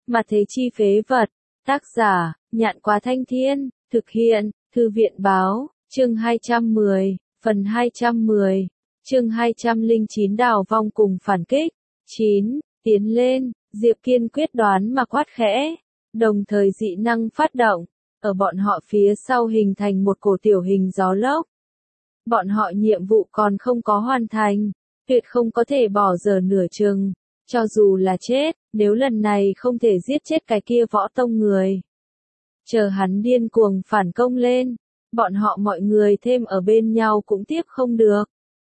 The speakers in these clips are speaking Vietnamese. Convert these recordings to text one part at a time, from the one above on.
Mà thế chi phế vật. Tác giả, Nhạn Quá Thanh Thiên, thực hiện, Thư viện báo, chương 210, phần 210, chương 209 đào vong cùng phản kích. 9. Tiến lên, Diệp Kiên quyết đoán mà quát khẽ, đồng thời dị năng phát động, ở bọn họ phía sau hình thành một cổ tiểu hình gió lốc. Bọn họ nhiệm vụ còn không có hoàn thành, tuyệt không có thể bỏ dở nửa chừng, cho dù là chết, nếu lần này không thể giết chết cái kia võ tông người. Chờ hắn điên cuồng phản công lên, bọn họ mọi người thêm ở bên nhau cũng tiếp không được.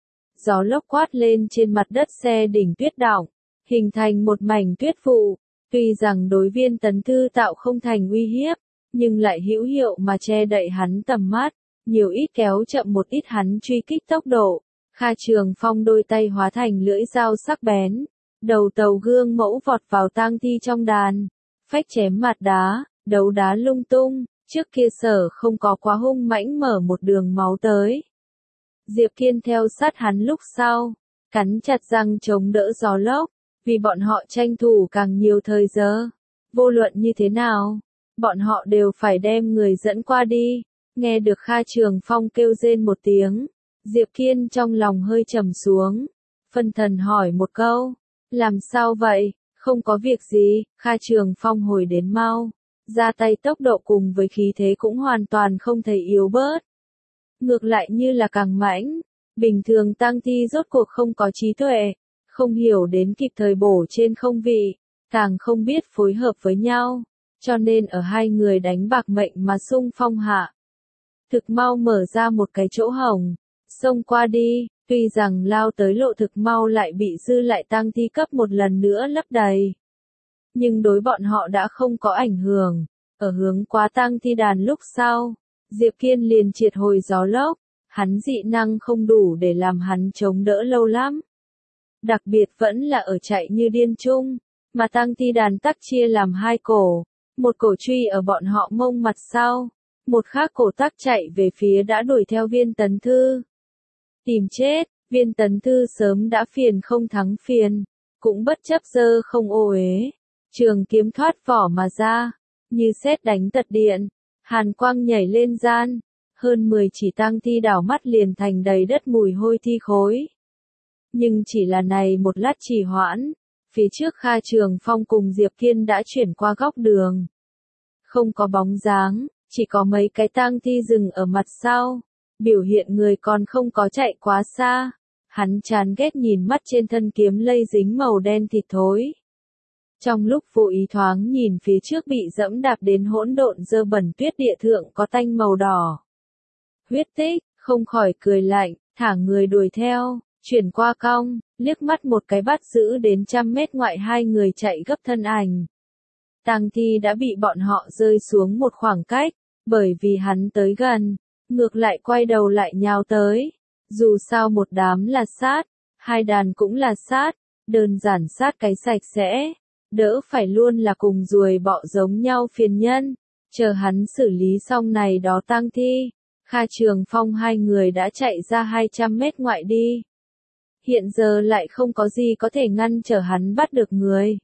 Gió lốc quát lên trên mặt đất xe đỉnh tuyết đọng, hình thành một mảnh tuyết vụ, tuy rằng đối Viên Tấn Thư tạo không thành uy hiếp, nhưng lại hữu hiệu mà che đậy hắn tầm mắt, nhiều ít kéo chậm một ít hắn truy kích tốc độ. Kha Trường Phong đôi tay hóa thành lưỡi dao sắc bén, đầu tàu gương mẫu vọt vào tang thi trong đàn, phách chém mặt đá, đấu đá lung tung, trước kia Sở không có quá hung mãnh mở một đường máu tới. Diệp Kiên theo sát hắn lúc sau, cắn chặt răng chống đỡ gió lốc, vì bọn họ tranh thủ càng nhiều thời giờ. Vô luận như thế nào, bọn họ đều phải đem người dẫn qua đi. Nghe được Kha Trường Phong kêu rên một tiếng, Diệp Kiên trong lòng hơi trầm xuống, phân thần hỏi một câu, làm sao vậy? Không có việc gì. Kha Trường Phong hồi đến mau, ra tay tốc độ cùng với khí thế cũng hoàn toàn không thấy yếu bớt. Ngược lại như là càng mãnh, bình thường tang thi rốt cuộc không có trí tuệ, không hiểu đến kịp thời bổ trên không vị, càng không biết phối hợp với nhau, cho nên ở hai người đánh bạc mệnh mà xung phong hạ. Thực mau mở ra một cái chỗ hổng, xông qua đi, tuy rằng lao tới lộ thực mau lại bị dư lại tang thi cấp một lần nữa lấp đầy. Nhưng đối bọn họ đã không có ảnh hưởng, ở hướng qua tang thi đàn lúc sau, Diệp Kiên liền triệt hồi gió lốc, hắn dị năng không đủ để làm hắn chống đỡ lâu lắm. Đặc biệt vẫn là ở chạy như điên chung, mà tang thi đàn tắc chia làm hai cổ, một cổ truy ở bọn họ mông mặt sau, một khác cổ tắc chạy về phía đã đuổi theo Viên Tấn Thư. Tìm chết, Viên Tấn Thư sớm đã phiền không thắng phiền, cũng bất chấp dơ không ô uế, trường kiếm thoát vỏ mà ra, như sét đánh tật điện, hàn quang nhảy lên gian, hơn 10 chỉ tang thi đảo mắt liền thành đầy đất mùi hôi thi khối. Nhưng chỉ là này một lát trì hoãn, phía trước Kha Trường Phong cùng Diệp Kiên đã chuyển qua góc đường. Không có bóng dáng, chỉ có mấy cái tang thi dừng ở mặt sau, biểu hiện người còn không có chạy quá xa. Hắn chán ghét nhìn mắt trên thân kiếm lây dính màu đen thịt thối. Trong lúc vô ý thoáng nhìn phía trước bị dẫm đạp đến hỗn độn dơ bẩn tuyết địa thượng có tanh màu đỏ. Huyết tích, không khỏi cười lạnh, thả người đuổi theo, chuyển qua cong, liếc mắt một cái bắt giữ đến 100 mét ngoại hai người chạy gấp thân ảnh. Tang thi đã bị bọn họ rơi xuống một khoảng cách, bởi vì hắn tới gần, ngược lại quay đầu lại nhào tới. Dù sao một đám là sát, hai đàn cũng là sát, đơn giản sát cái sạch sẽ, đỡ phải luôn là cùng ruồi bọ giống nhau phiền nhân. Chờ hắn xử lý xong này đó tang thi, Kha Trường Phong hai người đã chạy ra 200 mét ngoại đi. Hiện giờ lại không có gì có thể ngăn trở hắn bắt được người.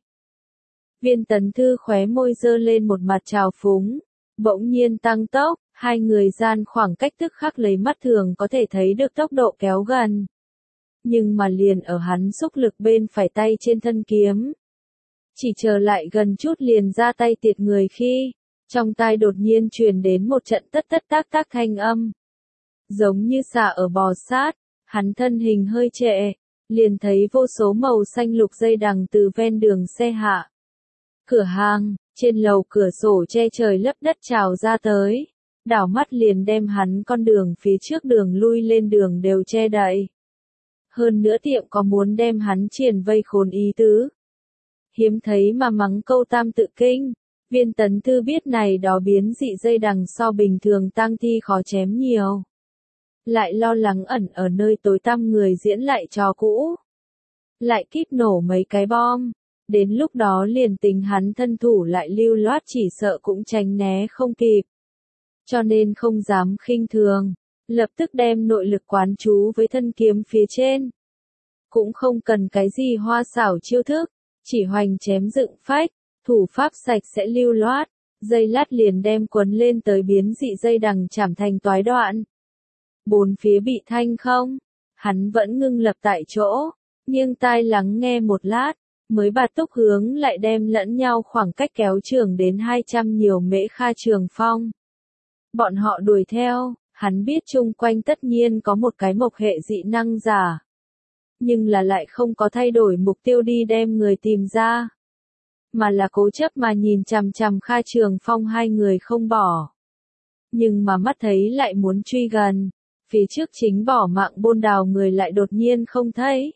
Viên Tấn Thư khóe môi dơ lên một mặt trào phúng, bỗng nhiên tăng tốc, hai người gian khoảng cách tức khắc lấy mắt thường có thể thấy được tốc độ kéo gần. Nhưng mà liền ở hắn xúc lực bên phải tay trên thân kiếm. Chỉ chờ lại gần chút liền ra tay tiệt người khi, trong tai đột nhiên truyền đến một trận tất tất tác tác thanh âm. Giống như xà ở bò sát, hắn thân hình hơi trệ, liền thấy vô số màu xanh lục dây đằng từ ven đường xe hạ. Cửa hàng, trên lầu cửa sổ che trời lấp đất trào ra tới, đảo mắt liền đem hắn con đường phía trước đường lui lên đường đều che đậy. Hơn nữa tiệm có muốn đem hắn triền vây khốn ý tứ. Hiếm thấy mà mắng câu tam tự kinh, Viên Tấn Thư biết này đó biến dị dây đằng so bình thường tang thi khó chém nhiều. Lại lo lắng ẩn ở nơi tối tăm người diễn lại trò cũ. Lại kíp nổ mấy cái bom. Đến lúc đó liền tình hắn thân thủ lại lưu loát chỉ sợ cũng tránh né không kịp. Cho nên không dám khinh thường, lập tức đem nội lực quán chú với thân kiếm phía trên. Cũng không cần cái gì hoa xảo chiêu thức, chỉ hoành chém dựng phách, Thủ pháp sạch sẽ lưu loát, dây lát liền đem quấn lên tới biến dị dây đằng chảm thành toái đoạn. Bốn phía bị thanh không, hắn vẫn ngưng lập tại chỗ, nghiêng tai lắng nghe một lát, mới bạt túc hướng lại đem lẫn nhau khoảng cách kéo trường đến 200 nhiều mễ kha trường phong. Bọn họ đuổi theo, hắn biết chung quanh tất nhiên có một cái mộc hệ dị năng giả. Nhưng là lại không có thay đổi mục tiêu đi đem người tìm ra. Mà là cố chấp mà nhìn chằm chằm Kha Trường Phong hai người không bỏ. Nhưng mà mắt thấy lại muốn truy gần, phía trước chính bỏ mạng bôn đào người lại đột nhiên không thấy.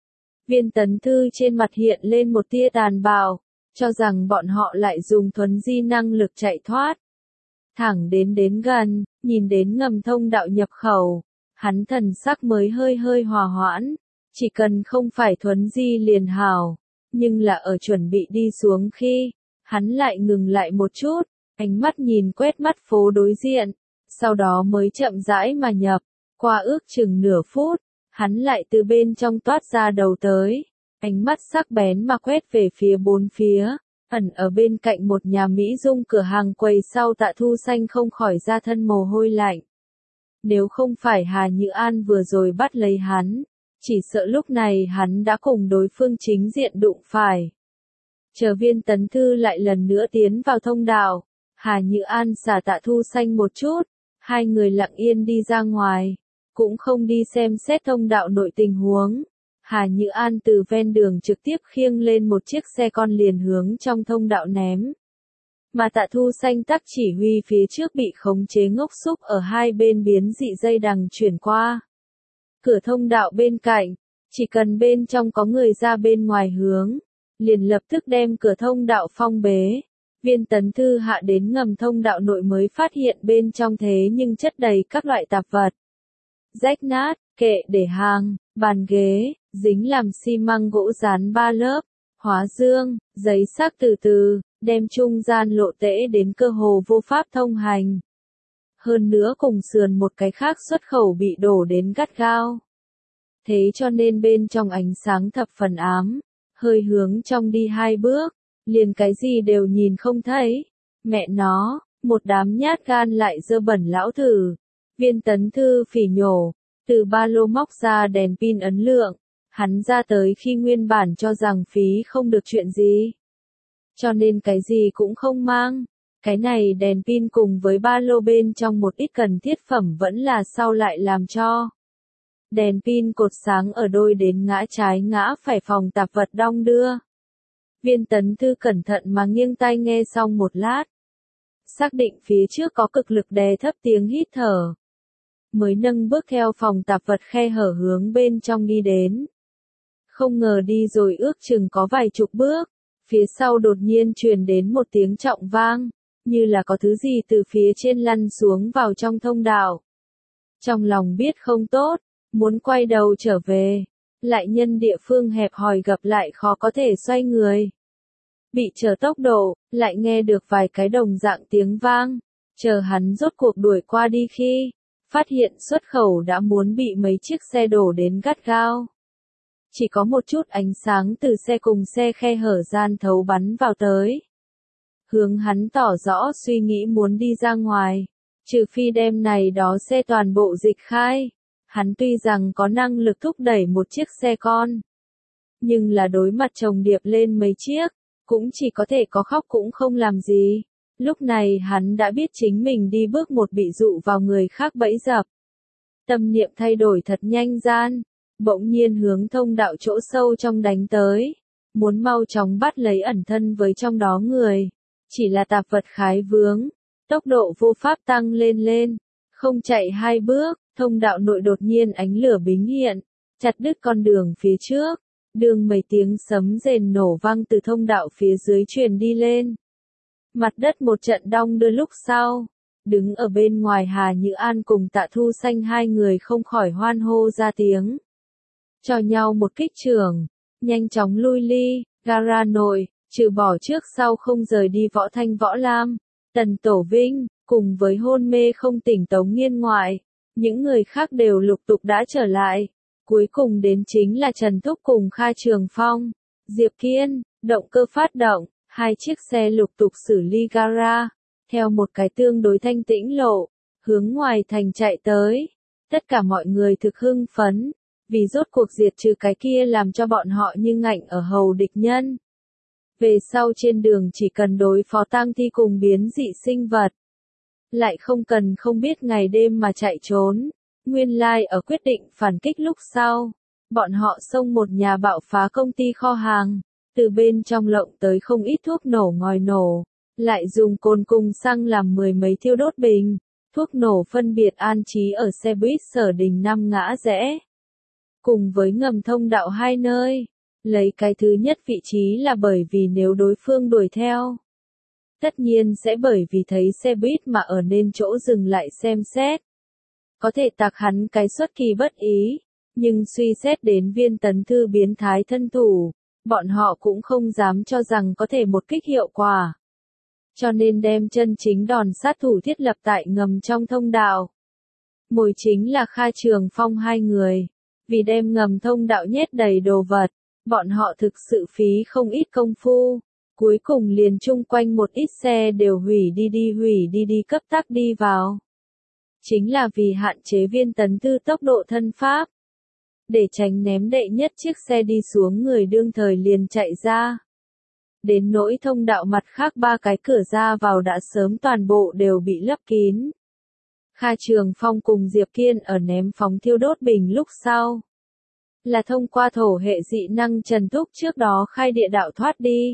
Viên Tấn Thư trên mặt hiện lên một tia tàn bạo, cho rằng bọn họ lại dùng thuấn di năng lực chạy thoát. Thẳng đến gần, nhìn đến ngầm thông đạo nhập khẩu, hắn thần sắc mới hơi hòa hoãn, chỉ cần không phải thuấn di liền hảo, nhưng là ở chuẩn bị đi xuống khi, hắn lại ngừng lại một chút, ánh mắt nhìn quét mắt phố đối diện, sau đó mới chậm rãi mà nhập, qua ước chừng nửa phút, hắn lại từ bên trong toát ra đầu tới, ánh mắt sắc bén mà quét về phía bốn phía. Ẩn ở bên cạnh một nhà Mỹ Dung cửa hàng quầy sau Tạ Thu Xanh không khỏi ra thân mồ hôi lạnh. Nếu không phải Hà Như An vừa rồi bắt lấy hắn, chỉ sợ lúc này hắn đã cùng đối phương chính diện đụng phải. Chờ Viên Tấn Thư lại lần nữa tiến vào thông đạo, Hà Như An xả Tạ Thu Xanh một chút, hai người lặng yên đi ra ngoài, cũng không đi xem xét thông đạo nội tình huống. Hà Như An từ ven đường trực tiếp khiêng lên một chiếc xe con liền hướng trong thông đạo ném. Mà Tạ Thu Xanh tắc chỉ huy phía trước bị khống chế ngốc xúc ở hai bên biến dị dây đằng chuyển qua. Cửa thông đạo bên cạnh, chỉ cần bên trong có người ra bên ngoài hướng, liền lập tức đem cửa thông đạo phong bế. Viên Tấn Thư hạ đến ngầm thông đạo nội mới phát hiện bên trong thế nhưng chất đầy các loại tạp vật. Rách nát, kệ để hàng, bàn ghế, dính làm xi măng gỗ dán 3 lớp, hóa dương, giấy xác từ, đem trung gian lộ tễ đến cơ hồ vô pháp thông hành. Hơn nữa cùng sườn một cái khác xuất khẩu bị đổ đến gắt gao. Thế cho nên bên trong ánh sáng thập phần ám, hơi hướng trong đi 2 bước, liền cái gì đều nhìn không thấy. Mẹ nó, một đám nhát gan lại dơ bẩn lão thử. Viên Tấn Thư phỉ nhổ, từ ba lô móc ra đèn pin ấn lượng, hắn ra tới khi nguyên bản cho rằng phí không được chuyện gì. Cho nên cái gì cũng không mang, cái này đèn pin cùng với ba lô bên trong một ít cần thiết phẩm vẫn là sau lại làm cho. Đèn pin cột sáng ở đôi đến ngã trái ngã phải phòng tạp vật đong đưa. Viên Tấn Thư cẩn thận mà nghiêng tai nghe xong một lát. Xác định phía trước có cực lực đè thấp tiếng hít thở. Mới nâng bước theo phòng tạp vật khe hở hướng bên trong đi đến. Không ngờ đi rồi ước chừng có vài chục bước, phía sau đột nhiên truyền đến một tiếng trọng vang, như là có thứ gì từ phía trên lăn xuống vào trong thông đạo. Trong lòng biết không tốt, muốn quay đầu trở về, lại nhân địa phương hẹp hòi gặp lại khó có thể xoay người. Bị chờ tốc độ, lại nghe được vài cái đồng dạng tiếng vang, chờ hắn rốt cuộc đuổi qua đi khi, phát hiện xuất khẩu đã muốn bị mấy chiếc xe đổ đến gắt gao. Chỉ có một chút ánh sáng từ xe cùng xe khe hở gian thấu bắn vào tới. Hướng hắn tỏ rõ suy nghĩ muốn đi ra ngoài, trừ phi đem này đó xe toàn bộ dịch khai. Hắn tuy rằng có năng lực thúc đẩy một chiếc xe con, nhưng là đối mặt chồng điệp lên mấy chiếc, cũng chỉ có thể có khóc cũng không làm gì. Lúc này hắn đã biết chính mình đi bước một bị dụ vào người khác bẫy dập. Tâm niệm thay đổi thật nhanh gian, bỗng nhiên hướng thông đạo chỗ sâu trong đánh tới, muốn mau chóng bắt lấy ẩn thân với trong đó người. Chỉ là tạp vật khái vướng, tốc độ vô pháp tăng lên, không chạy 2 bước, thông đạo nội đột nhiên ánh lửa bính hiện, chặt đứt con đường phía trước, đường mấy tiếng sấm rền nổ vang từ thông đạo phía dưới truyền đi lên. Mặt đất một trận đong đưa lúc sau, đứng ở bên ngoài Hà Như An cùng Tạ Thu Xanh hai người không khỏi hoan hô ra tiếng. Cho nhau một kích trưởng, nhanh chóng lui ly, gara nội, trừ bỏ trước sau không rời đi Võ Thanh Võ Lam, Tần Tổ Vinh, cùng với hôn mê không tỉnh Tống Nghiên ngoại, những người khác đều lục tục đã trở lại. Cuối cùng đến chính là Trần Thúc cùng Kha Trường Phong, Diệp Kiên, động cơ phát động, Hai chiếc xe lục tục xử lý gara, theo một cái tương đối thanh tĩnh lộ, hướng ngoài thành chạy tới. Tất cả mọi người thực hưng phấn, vì rốt cuộc diệt trừ cái kia làm cho bọn họ như ngạnh ở hầu địch nhân. Về sau trên đường chỉ cần đối phó tang thi cùng biến dị sinh vật, lại không cần không biết ngày đêm mà chạy trốn. Nguyên lai ở quyết định phản kích lúc sau, bọn họ xông một nhà bạo phá công ty kho hàng, từ bên trong lộng tới không ít thuốc nổ ngòi nổ, lại dùng cồn cùng xăng làm mười mấy thiêu đốt bình, thuốc nổ phân biệt an trí ở xe buýt Sở Đình 5 ngã rẽ, cùng với ngầm thông đạo hai nơi. Lấy cái thứ nhất vị trí là bởi vì nếu đối phương đuổi theo, tất nhiên sẽ bởi vì thấy xe buýt mà ở nên chỗ dừng lại xem xét. Có thể tạc hắn cái xuất kỳ bất ý, nhưng suy xét đến Viên Tấn Thư biến thái thân thủ, bọn họ cũng không dám cho rằng có thể một kích hiệu quả. Cho nên đem chân chính đòn sát thủ thiết lập tại ngầm trong thông đạo. Mồi chính là Kha Trường Phong hai người, vì đem ngầm thông đạo nhét đầy đồ vật, bọn họ thực sự phí không ít công phu. Cuối cùng liền chung quanh một ít xe đều hủy đi cấp tắc đi vào. Chính là vì hạn chế Viên Tấn Thư tốc độ thân pháp. Để tránh ném đệ nhất chiếc xe đi xuống người đương thời liền chạy ra. Đến nỗi thông đạo mặt khác ba cái cửa ra vào đã sớm toàn bộ đều bị lấp kín. Kha Trường Phong cùng Diệp Kiên ở ném phóng thiêu đốt bình lúc sau, là thông qua thổ hệ dị năng Trần Thúc trước đó khai địa đạo thoát đi.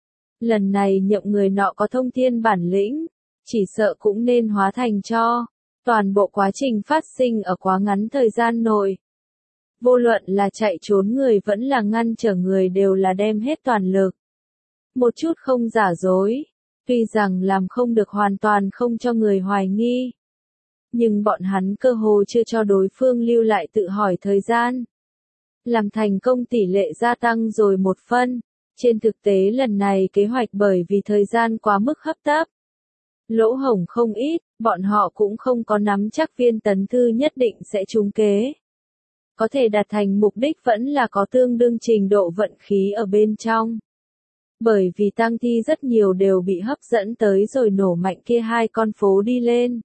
Lần này nhậm người nọ có thông thiên bản lĩnh, chỉ sợ cũng nên hóa thành cho. Toàn bộ quá trình phát sinh ở quá ngắn thời gian nội. Vô luận là chạy trốn người vẫn là ngăn trở người đều là đem hết toàn lực. Một chút không giả dối, tuy rằng làm không được hoàn toàn không cho người hoài nghi. Nhưng bọn hắn cơ hồ chưa cho đối phương lưu lại tự hỏi thời gian. Làm thành công tỷ lệ gia tăng rồi một phân. Trên thực tế lần này kế hoạch bởi vì thời gian quá mức hấp tấp. Lỗ hổng không ít, bọn họ cũng không có nắm chắc Viên Tấn Thư nhất định sẽ trúng kế. Có thể đạt thành mục đích vẫn là có tương đương trình độ vận khí ở bên trong. Bởi vì tang thi rất nhiều đều bị hấp dẫn tới rồi nổ mạnh kia hai con phố đi lên.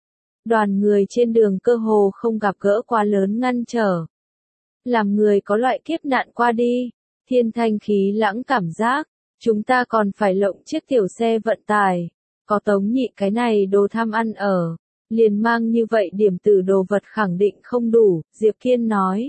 Đoàn người trên đường cơ hồ không gặp gỡ quá lớn ngăn trở. Làm người có loại kiếp nạn qua đi, thiên thanh khí lãng cảm giác, chúng ta còn phải lộng chiếc tiểu xe vận tải. Có Tống Nhị cái này đồ tham ăn ở, liền mang như vậy điểm tử đồ vật khẳng định không đủ, Diệp Kiên nói.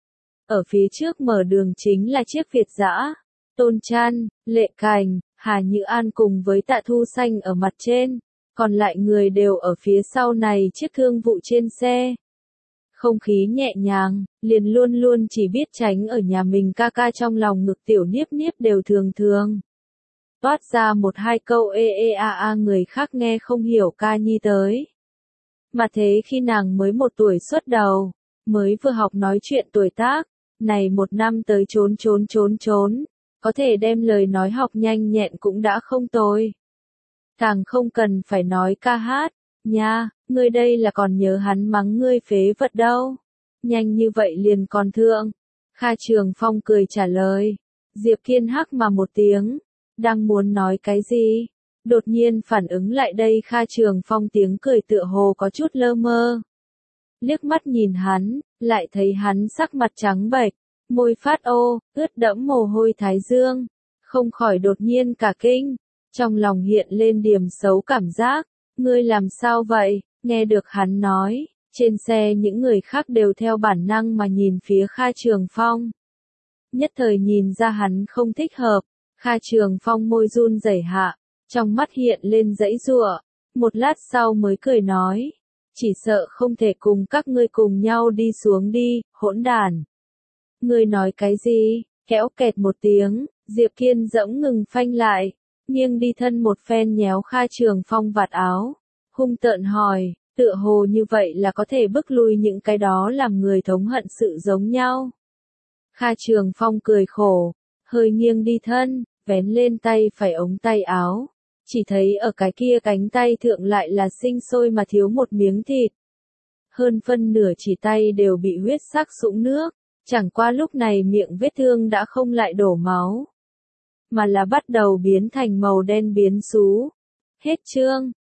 Ở phía trước mở đường chính là chiếc Việt dã, Tôn Trăn, Lệ Cành, Hà Như An cùng với Tạ Thu Xanh ở mặt trên, còn lại người đều ở phía sau này chiếc thương vụ trên xe. Không khí nhẹ nhàng, liền luôn luôn chỉ biết tránh ở nhà mình ca ca trong lòng ngực tiểu Niếp Niếp đều thường thường. Toát ra một hai câu người khác nghe không hiểu ca nhi tới. Mà thế khi nàng mới 1 tuổi xuất đầu, mới vừa học nói chuyện tuổi tác, này 1 năm tới trốn, có thể đem lời nói học nhanh nhẹn cũng đã không tồi. Càng không cần phải nói ca hát, nha, ngươi đây là còn nhớ hắn mắng ngươi phế vật đâu. Nhanh như vậy liền còn thượng. Kha Trường Phong cười trả lời. Diệp Kiên hắc mà một tiếng. Đang muốn nói cái gì? Đột nhiên phản ứng lại đây Kha Trường Phong tiếng cười tựa hồ có chút lơ mơ. Liếc mắt nhìn hắn, lại thấy hắn sắc mặt trắng bệch, môi phát ô, ướt đẫm mồ hôi thái dương. Không khỏi đột nhiên cả kinh. Trong lòng hiện lên điểm xấu cảm giác. Ngươi làm sao vậy? Nghe được hắn nói, trên xe những người khác đều theo bản năng mà nhìn phía Kha Trường Phong. Nhất thời nhìn ra hắn không thích hợp. Kha Trường Phong môi run rẩy hạ, trong mắt hiện lên giãy giụa, một lát sau mới cười nói, chỉ sợ không thể cùng các ngươi cùng nhau đi xuống đi, hỗn đản. Ngươi nói cái gì? Kéo kẹt một tiếng, Diệp Kiên dẫm ngừng phanh lại, nghiêng đi thân một phen nhéo Kha Trường Phong vạt áo, hung tợn hỏi, tựa hồ như vậy là có thể bức lui những cái đó làm người thống hận sự giống nhau. Kha Trường Phong cười khổ, hơi nghiêng đi thân, vén lên tay phải ống tay áo, chỉ thấy ở cái kia cánh tay thượng lại là sinh sôi mà thiếu một miếng thịt. Hơn phân nửa chỉ tay đều bị huyết sắc sũng nước, chẳng qua lúc này miệng vết thương đã không lại đổ máu. mà là bắt đầu biến thành màu đen biến xú. Hết chương.